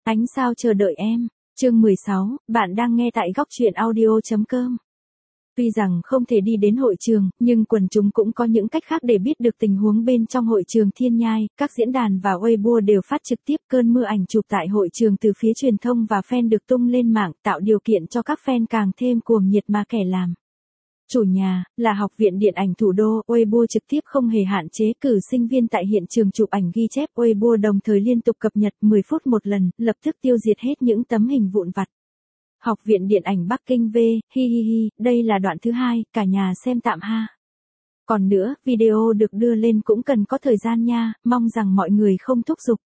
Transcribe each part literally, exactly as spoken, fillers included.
Ánh sao chờ đợi em. Chương mười sáu, bạn đang nghe tại góc truyện audio chấm com. Tuy rằng không thể đi đến hội trường, nhưng quần chúng cũng có những cách khác để biết được tình huống bên trong hội trường Thiên Nhai, các diễn đàn và Weibo đều phát trực tiếp cơn mưa ảnh chụp tại hội trường từ phía truyền thông và fan được tung lên mạng, tạo điều kiện cho các fan càng thêm cuồng nhiệt mà kẻ làm. Chủ nhà, là Học viện Điện ảnh Thủ đô, Weibo trực tiếp không hề hạn chế cử sinh viên tại hiện trường chụp ảnh ghi chép. Weibo đồng thời liên tục cập nhật mười phút một lần, lập tức tiêu diệt hết những tấm hình vụn vặt. Học viện Điện ảnh Bắc Kinh V, hi hi hi, đây là đoạn thứ hai, cả nhà xem tạm ha. Còn nữa, video được đưa lên cũng cần có thời gian nha, mong rằng mọi người không thúc giục.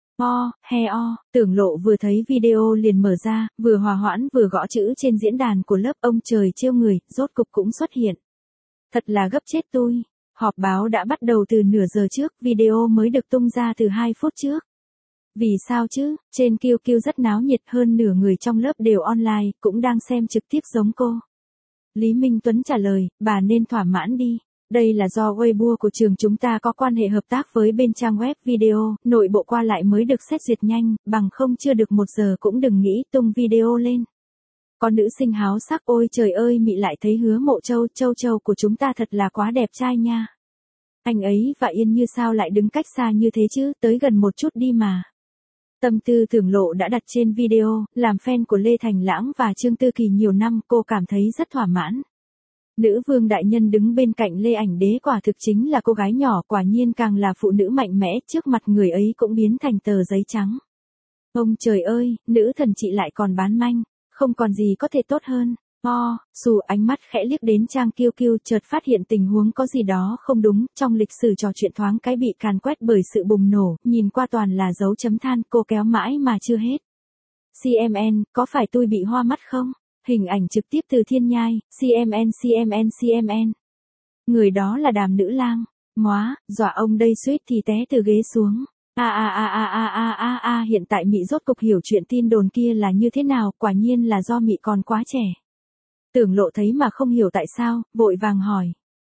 O, he o, Tưởng Lộ vừa thấy video liền mở ra, vừa hòa hoãn vừa gõ chữ trên diễn đàn của lớp. Ông trời trêu người, rốt cục cũng xuất hiện. Thật là gấp chết tôi. Họp báo đã bắt đầu từ nửa giờ trước, video mới được tung ra từ hai phút trước. Vì sao chứ, trên Q Q rất náo nhiệt, hơn nửa người trong lớp đều online, cũng đang xem trực tiếp giống cô. Lý Minh Tuấn trả lời, bà nên thỏa mãn đi. Đây là do Weibo của trường chúng ta có quan hệ hợp tác với bên trang web video, nội bộ qua lại mới được xét duyệt nhanh, bằng không chưa được một giờ cũng đừng nghĩ tung video lên. Có nữ sinh háo sắc, ôi trời ơi, mị lại thấy Hứa Mộ Châu, Châu Châu của chúng ta thật là quá đẹp trai nha. Anh ấy và Yên Như sao lại đứng cách xa như thế chứ, tới gần một chút đi mà. Tâm tư Tưởng Lộ đã đặt trên video, làm fan của Lê Thành Lãng và Trương Tư Kỳ nhiều năm, cô cảm thấy rất thỏa mãn. Nữ vương đại nhân đứng bên cạnh Lê Ảnh Đế quả thực chính là cô gái nhỏ, quả nhiên càng là phụ nữ mạnh mẽ, trước mặt người ấy cũng biến thành tờ giấy trắng. Ông trời ơi, nữ thần chị lại còn bán manh, không còn gì có thể tốt hơn. O, dù ánh mắt khẽ liếc đến trang Q Q, chợt phát hiện tình huống có gì đó không đúng, trong lịch sử trò chuyện thoáng cái bị càn quét bởi sự bùng nổ, nhìn qua toàn là dấu chấm than, cô kéo mãi mà chưa hết. xê em en, có phải tôi bị hoa mắt không? Hình ảnh trực tiếp từ Thiên Nhai, xê em en xê em en xê em en. Người đó là Đàm Nữ Lang. Móa, dọa ông đây suýt thì té từ ghế xuống. A a a a a a a a, hiện tại Mị rốt cục hiểu chuyện tin đồn kia là như thế nào, quả nhiên là do Mị còn quá trẻ. Tưởng Lộ thấy mà không hiểu tại sao, vội vàng hỏi.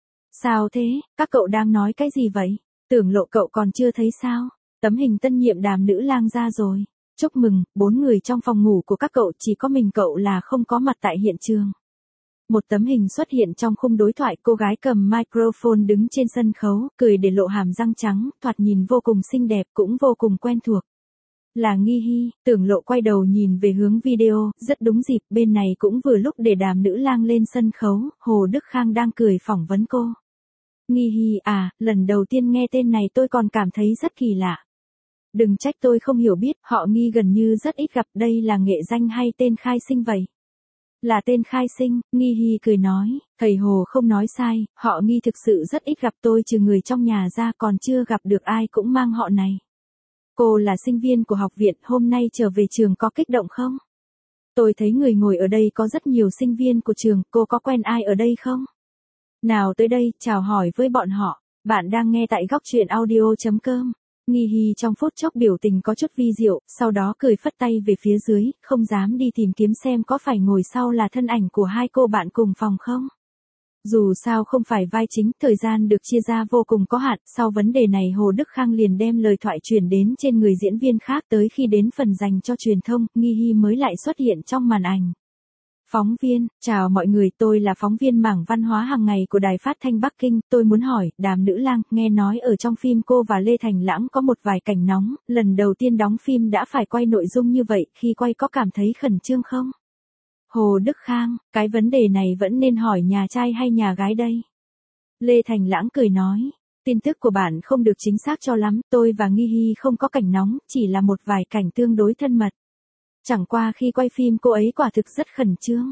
Sao thế, các cậu đang nói cái gì vậy? Tưởng Lộ, cậu còn chưa thấy sao? Tấm hình tân nhiệm Đàm Nữ Lang ra rồi. Chúc mừng, bốn người trong phòng ngủ của các cậu chỉ có mình cậu là không có mặt tại hiện trường. Một tấm hình xuất hiện trong khung đối thoại, cô gái cầm microphone đứng trên sân khấu, cười để lộ hàm răng trắng, thoạt nhìn vô cùng xinh đẹp cũng vô cùng quen thuộc. Là Nghi Hy. Tưởng Lộ quay đầu nhìn về hướng video, rất đúng dịp, bên này cũng vừa lúc để Đàm Nữ Lang lên sân khấu, Hồ Đức Khang đang cười phỏng vấn cô. Nghi Hy à, lần đầu tiên nghe tên này tôi còn cảm thấy rất kỳ lạ. Đừng trách tôi không hiểu biết, họ Nghi gần như rất ít gặp, đây là nghệ danh hay tên khai sinh vậy? Là tên khai sinh, Nghi Hy cười nói, thầy Hồ không nói sai, họ Nghi thực sự rất ít gặp, tôi trừ người trong nhà ra còn chưa gặp được ai cũng mang họ này. Cô là sinh viên của học viện, hôm nay trở về trường có kích động không? Tôi thấy người ngồi ở đây có rất nhiều sinh viên của trường, cô có quen ai ở đây không? Nào tới đây, chào hỏi với bọn họ, bạn đang nghe tại góc truyện audio chấm com. Nghi Hy trong phút chốc biểu tình có chút vi diệu, sau đó cười phất tay về phía dưới, không dám đi tìm kiếm xem có phải ngồi sau là thân ảnh của hai cô bạn cùng phòng không. Dù sao không phải vai chính, thời gian được chia ra vô cùng có hạn, sau vấn đề này Hồ Đức Khang liền đem lời thoại chuyển đến trên người diễn viên khác, tới khi đến phần dành cho truyền thông, Nghi Hy mới lại xuất hiện trong màn ảnh. Phóng viên, chào mọi người, tôi là phóng viên mảng văn hóa hàng ngày của Đài Phát thanh Bắc Kinh, tôi muốn hỏi, Đàm Nữ Lang, nghe nói ở trong phim cô và Lê Thành Lãng có một vài cảnh nóng, lần đầu tiên đóng phim đã phải quay nội dung như vậy, khi quay có cảm thấy khẩn trương không? Hồ Đức Khang, cái vấn đề này vẫn nên hỏi nhà trai hay nhà gái đây? Lê Thành Lãng cười nói, tin tức của bạn không được chính xác cho lắm, tôi và Nghi Hy không có cảnh nóng, chỉ là một vài cảnh tương đối thân mật. Chẳng qua khi quay phim cô ấy quả thực rất khẩn trương.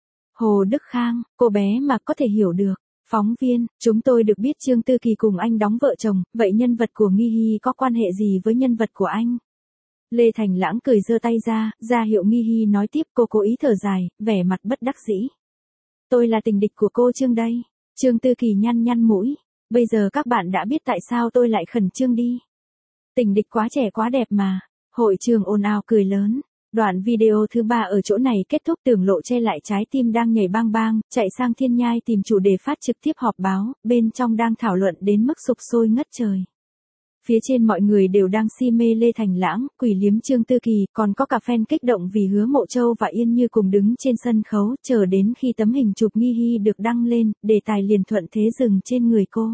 Hồ Đức Khang, cô bé mà có thể hiểu được. Phóng viên, chúng tôi được biết Trương Tư Kỳ cùng anh đóng vợ chồng, vậy nhân vật của Nghi Hy có quan hệ gì với nhân vật của anh? Lê Thành Lãng cười giơ tay ra, ra hiệu Nghi Hy nói tiếp, cô cố ý thở dài, vẻ mặt bất đắc dĩ. Tôi là tình địch của cô Trương đây. Trương Tư Kỳ nhăn nhăn mũi. Bây giờ các bạn đã biết tại sao tôi lại khẩn trương đi. Tình địch quá trẻ quá đẹp mà. Hội trường ồn ào cười lớn. Đoạn video thứ ba ở chỗ này kết thúc, Tưởng Lộ che lại trái tim đang nhảy bang bang, chạy sang Thiên Nhai tìm chủ đề phát trực tiếp họp báo, bên trong đang thảo luận đến mức sục sôi ngất trời. Phía trên mọi người đều đang si mê Lê Thành Lãng, Quỷ Liếm Trương Tư Kỳ, còn có cả fan kích động vì Hứa Mộ Châu và Yên Như cùng đứng trên sân khấu, chờ đến khi tấm hình chụp Nghi Hy được đăng lên, đề tài liền thuận thế dừng trên người cô.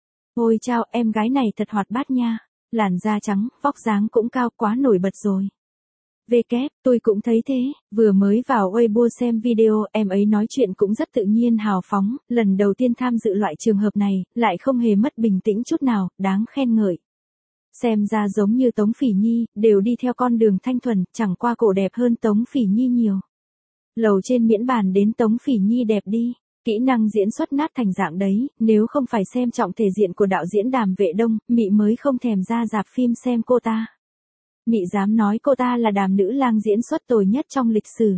Ôi chao, em gái này thật hoạt bát nha, làn da trắng, vóc dáng cũng cao, quá nổi bật rồi. Về kép, tôi cũng thấy thế, vừa mới vào Weibo xem video, em ấy nói chuyện cũng rất tự nhiên hào phóng, lần đầu tiên tham dự loại trường hợp này, lại không hề mất bình tĩnh chút nào, đáng khen ngợi. Xem ra giống như Tống Phỉ Nhi, đều đi theo con đường thanh thuần, chẳng qua cổ đẹp hơn Tống Phỉ Nhi nhiều. Lầu trên miễn bàn đến Tống Phỉ Nhi đẹp đi, kỹ năng diễn xuất nát thành dạng đấy, nếu không phải xem trọng thể diện của đạo diễn Đàm Vệ Đông, Mị mới không thèm ra rạp phim xem cô ta. Mị dám nói cô ta là Đàm nữ lang diễn xuất tồi nhất trong lịch sử.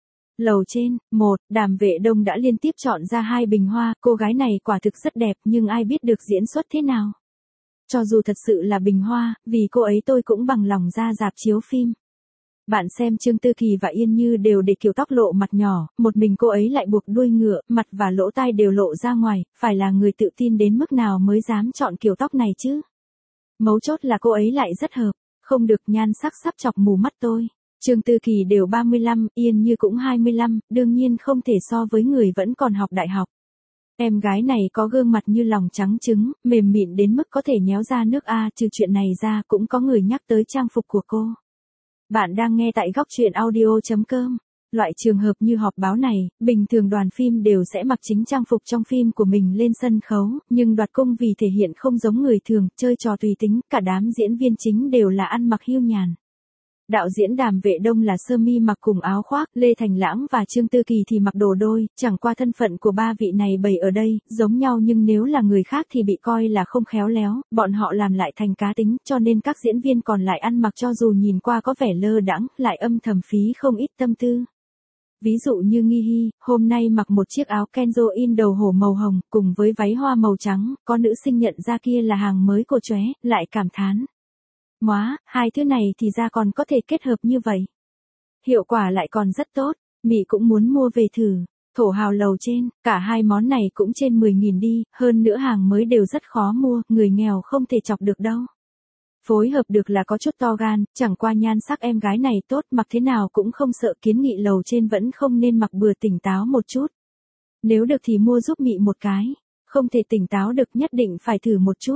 Lầu trên, một, Đàm Vệ Đông đã liên tiếp chọn ra hai bình hoa, cô gái này quả thực rất đẹp nhưng ai biết được diễn xuất thế nào. Cho dù thật sự là bình hoa, vì cô ấy tôi cũng bằng lòng ra rạp chiếu phim. Bạn xem Trương Tư Kỳ và Yên Như đều để kiểu tóc lộ mặt nhỏ, một mình cô ấy lại buộc đuôi ngựa, mặt và lỗ tai đều lộ ra ngoài, phải là người tự tin đến mức nào mới dám chọn kiểu tóc này chứ. Mấu chốt là cô ấy lại rất hợp, không được nhan sắc sắp chọc mù mắt tôi. Trương Tư Kỳ đều ba mươi lăm, Yên Như cũng hai mươi lăm, đương nhiên không thể so với người vẫn còn học đại học. Em gái này có gương mặt như lòng trắng trứng, mềm mịn đến mức có thể nhéo ra nước a, trừ chuyện này ra cũng có người nhắc tới trang phục của cô. Bạn đang nghe tại góc truyện audio chấm com. Loại trường hợp như họp báo này, bình thường đoàn phim đều sẽ mặc chính trang phục trong phim của mình lên sân khấu, nhưng đoạt cung vì thể hiện không giống người thường, chơi trò tùy tính, cả đám diễn viên chính đều là ăn mặc hiu nhàn. Đạo diễn Đàm Vệ Đông là sơ mi mặc cùng áo khoác, Lê Thành Lãng và Trương Tư Kỳ thì mặc đồ đôi, chẳng qua thân phận của ba vị này bày ở đây, giống nhau nhưng nếu là người khác thì bị coi là không khéo léo, bọn họ làm lại thành cá tính, cho nên các diễn viên còn lại ăn mặc cho dù nhìn qua có vẻ lơ đãng, lại âm thầm phí không ít tâm tư. Ví dụ như Nghi Hy, hôm nay mặc một chiếc áo Kenzo in đầu hổ màu hồng, cùng với váy hoa màu trắng, có nữ sinh nhận ra kia là hàng mới của chóe, lại cảm thán. Móa, hai thứ này thì ra còn có thể kết hợp như vậy. Hiệu quả lại còn rất tốt, Mị cũng muốn mua về thử. Thổ hào lầu trên, cả hai món này cũng trên mười nghìn đi, hơn nữa hàng mới đều rất khó mua, người nghèo không thể chọc được đâu. Phối hợp được là có chút to gan, chẳng qua nhan sắc em gái này tốt, mặc thế nào cũng không sợ, kiến nghị lầu trên vẫn không nên mặc bừa, tỉnh táo một chút. Nếu được thì mua giúp Mị một cái, không thể tỉnh táo được nhất định phải thử một chút.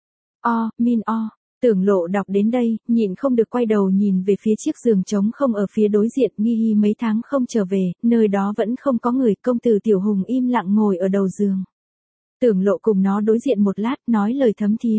O, min o. Tưởng Lộ đọc đến đây, nhịn không được quay đầu nhìn về phía chiếc giường trống không ở phía đối diện, Nghi Hy mấy tháng không trở về, nơi đó vẫn không có người, công tử Tiểu Hùng im lặng ngồi ở đầu giường. Tưởng Lộ cùng nó đối diện một lát, nói lời thấm thía.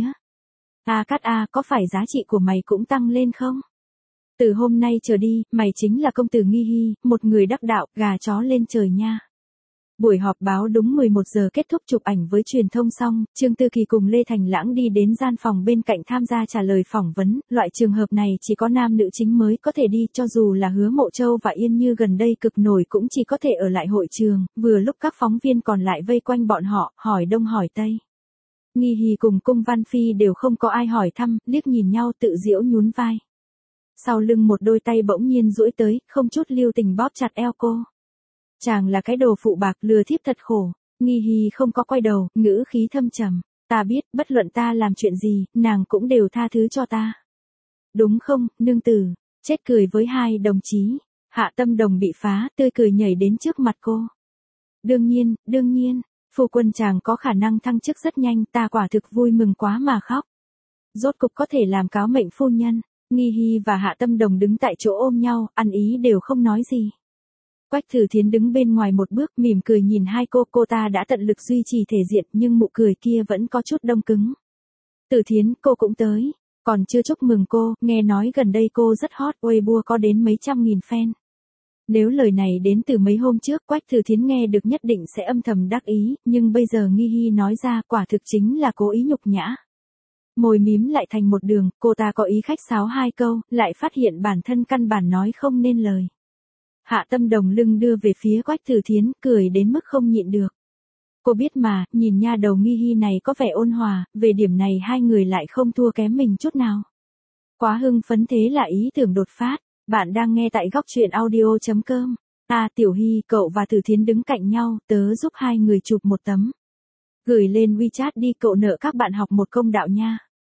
A Cát A, có phải giá trị của mày cũng tăng lên không? Từ hôm nay trở đi, mày chính là công tử Nghi Hy, một người đắc đạo, gà chó lên trời nha. Buổi họp báo đúng mười một giờ kết thúc, chụp ảnh với truyền thông xong, Trương Tư Kỳ cùng Lê Thành Lãng đi đến gian phòng bên cạnh tham gia trả lời phỏng vấn, loại trường hợp này chỉ có nam nữ chính mới có thể đi, cho dù là Hứa Mộ Châu và Yên Như gần đây cực nổi cũng chỉ có thể ở lại hội trường, vừa lúc các phóng viên còn lại vây quanh bọn họ, hỏi đông hỏi tây. Nghi Hy cùng Cung Văn Phi đều không có ai hỏi thăm, liếc nhìn nhau tự giễu nhún vai. Sau lưng một đôi tay bỗng nhiên duỗi tới, không chút lưu tình bóp chặt eo cô. Chàng là cái đồ phụ bạc, lừa thiếp thật khổ. Nghi Hy không có quay đầu, ngữ khí thâm trầm. Ta biết, bất luận ta làm chuyện gì, nàng cũng đều tha thứ cho ta. Đúng không, nương tử? Chết cười với hai đồng chí. Hạ Tâm Đồng bị phá, tươi cười nhảy đến trước mặt cô. Đương nhiên, đương nhiên, phu quân chàng có khả năng thăng chức rất nhanh, ta quả thực vui mừng quá mà khóc. Rốt cục có thể làm cáo mệnh phu nhân. Nghi Hy và Hạ Tâm Đồng đứng tại chỗ ôm nhau, ăn ý đều không nói gì. Quách Thử Thiến đứng bên ngoài một bước, mỉm cười nhìn hai cô, cô ta đã tận lực duy trì thể diện nhưng nụ cười kia vẫn có chút đông cứng. Tử Thiến, cô cũng tới, còn chưa chúc mừng cô, nghe nói gần đây cô rất hot, Weibo có đến mấy trăm nghìn fan. Nếu lời này đến từ mấy hôm trước, Quách Thử Thiến nghe được nhất định sẽ âm thầm đắc ý, nhưng bây giờ Nghi Hy nói ra quả thực chính là cố ý nhục nhã. Môi mím lại thành một đường, cô ta có ý khách sáo hai câu, lại phát hiện bản thân căn bản nói không nên lời. Hạ Tâm Đồng lưng đưa về phía Quách Thử Thiến, cười đến mức không nhịn được. Cô biết mà, nhìn nha đầu Nghi Hy này có vẻ ôn hòa, về điểm này hai người lại không thua kém mình chút nào. Quá hưng phấn, thế là ý tưởng đột phát. Bạn đang nghe tại góc truyện audio chấm com. À, Tiểu Hy, cậu và Thử Thiến đứng cạnh nhau, tớ giúp hai người chụp một tấm. Gửi lên WeChat đi, cậu nợ các bạn học một công đạo nha.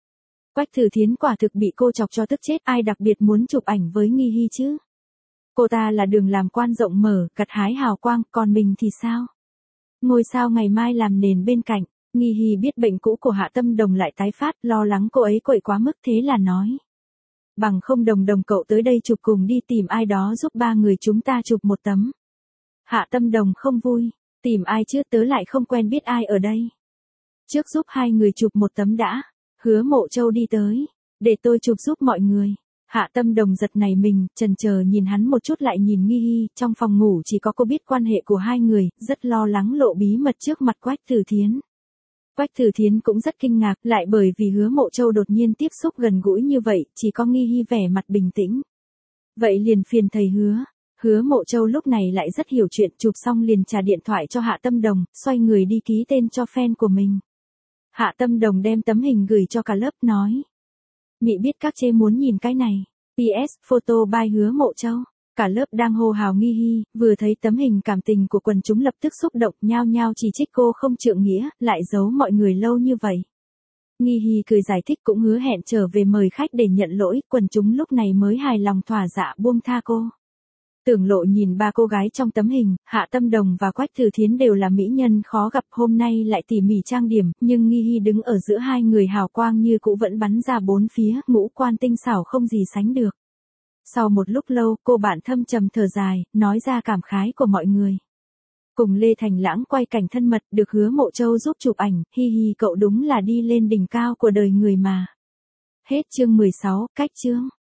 Quách Thử Thiến quả thực bị cô chọc cho tức chết, ai đặc biệt muốn chụp ảnh với Nghi Hy chứ? Cô ta là đường làm quan rộng mở, gặt hái hào quang, còn mình thì sao? Ngôi sao ngày mai làm nền bên cạnh. Nghi Hy biết bệnh cũ của Hạ Tâm Đồng lại tái phát, lo lắng cô ấy quậy quá mức thế là nói. Bằng không Đồng Đồng cậu tới đây chụp cùng đi, tìm ai đó giúp ba người chúng ta chụp một tấm. Hạ Tâm Đồng không vui, tìm ai chứ, tớ lại không quen biết ai ở đây. Trước giúp hai người chụp một tấm đã. Hứa Mộ Châu đi tới, để tôi chụp giúp mọi người. Hạ Tâm Đồng giật nảy mình, chần chờ nhìn hắn một chút lại nhìn Nghi Hy, trong phòng ngủ chỉ có cô biết quan hệ của hai người, rất lo lắng lộ bí mật trước mặt Quách Thử Thiến. Quách Thử Thiến cũng rất kinh ngạc, lại bởi vì Hứa Mộ Châu đột nhiên tiếp xúc gần gũi như vậy, chỉ có Nghi Hy vẻ mặt bình tĩnh. Vậy liền phiền thầy Hứa. Hứa Mộ Châu lúc này lại rất hiểu chuyện, chụp xong liền trả điện thoại cho Hạ Tâm Đồng, xoay người đi ký tên cho fan của mình. Hạ Tâm Đồng đem tấm hình gửi cho cả lớp nói. Mị biết các chê muốn nhìn cái này. pê ét photo by Hứa Mộ Châu. Cả lớp đang hô hào Nghi Hy, vừa thấy tấm hình cảm tình của quần chúng lập tức xúc động, nhao nhao chỉ trích cô không trượng nghĩa, lại giấu mọi người lâu như vậy. Nghi Hy cười giải thích cũng hứa hẹn trở về mời khách để nhận lỗi, quần chúng lúc này mới hài lòng thỏa dạ buông tha cô. Tưởng Lộ nhìn ba cô gái trong tấm hình, Hạ Tâm Đồng và Quách Thử Thiến đều là mỹ nhân khó gặp, hôm nay lại tỉ mỉ trang điểm, nhưng Nghi Hy đứng ở giữa hai người hào quang như cũ vẫn bắn ra bốn phía, ngũ quan tinh xảo không gì sánh được. Sau một lúc lâu, cô bạn thâm trầm thở dài, nói ra cảm khái của mọi người. Cùng Lê Thành Lãng quay cảnh thân mật, được Hứa Mộ Châu giúp chụp ảnh, hi hi cậu đúng là đi lên đỉnh cao của đời người mà. Hết chương mười sáu, cách chương.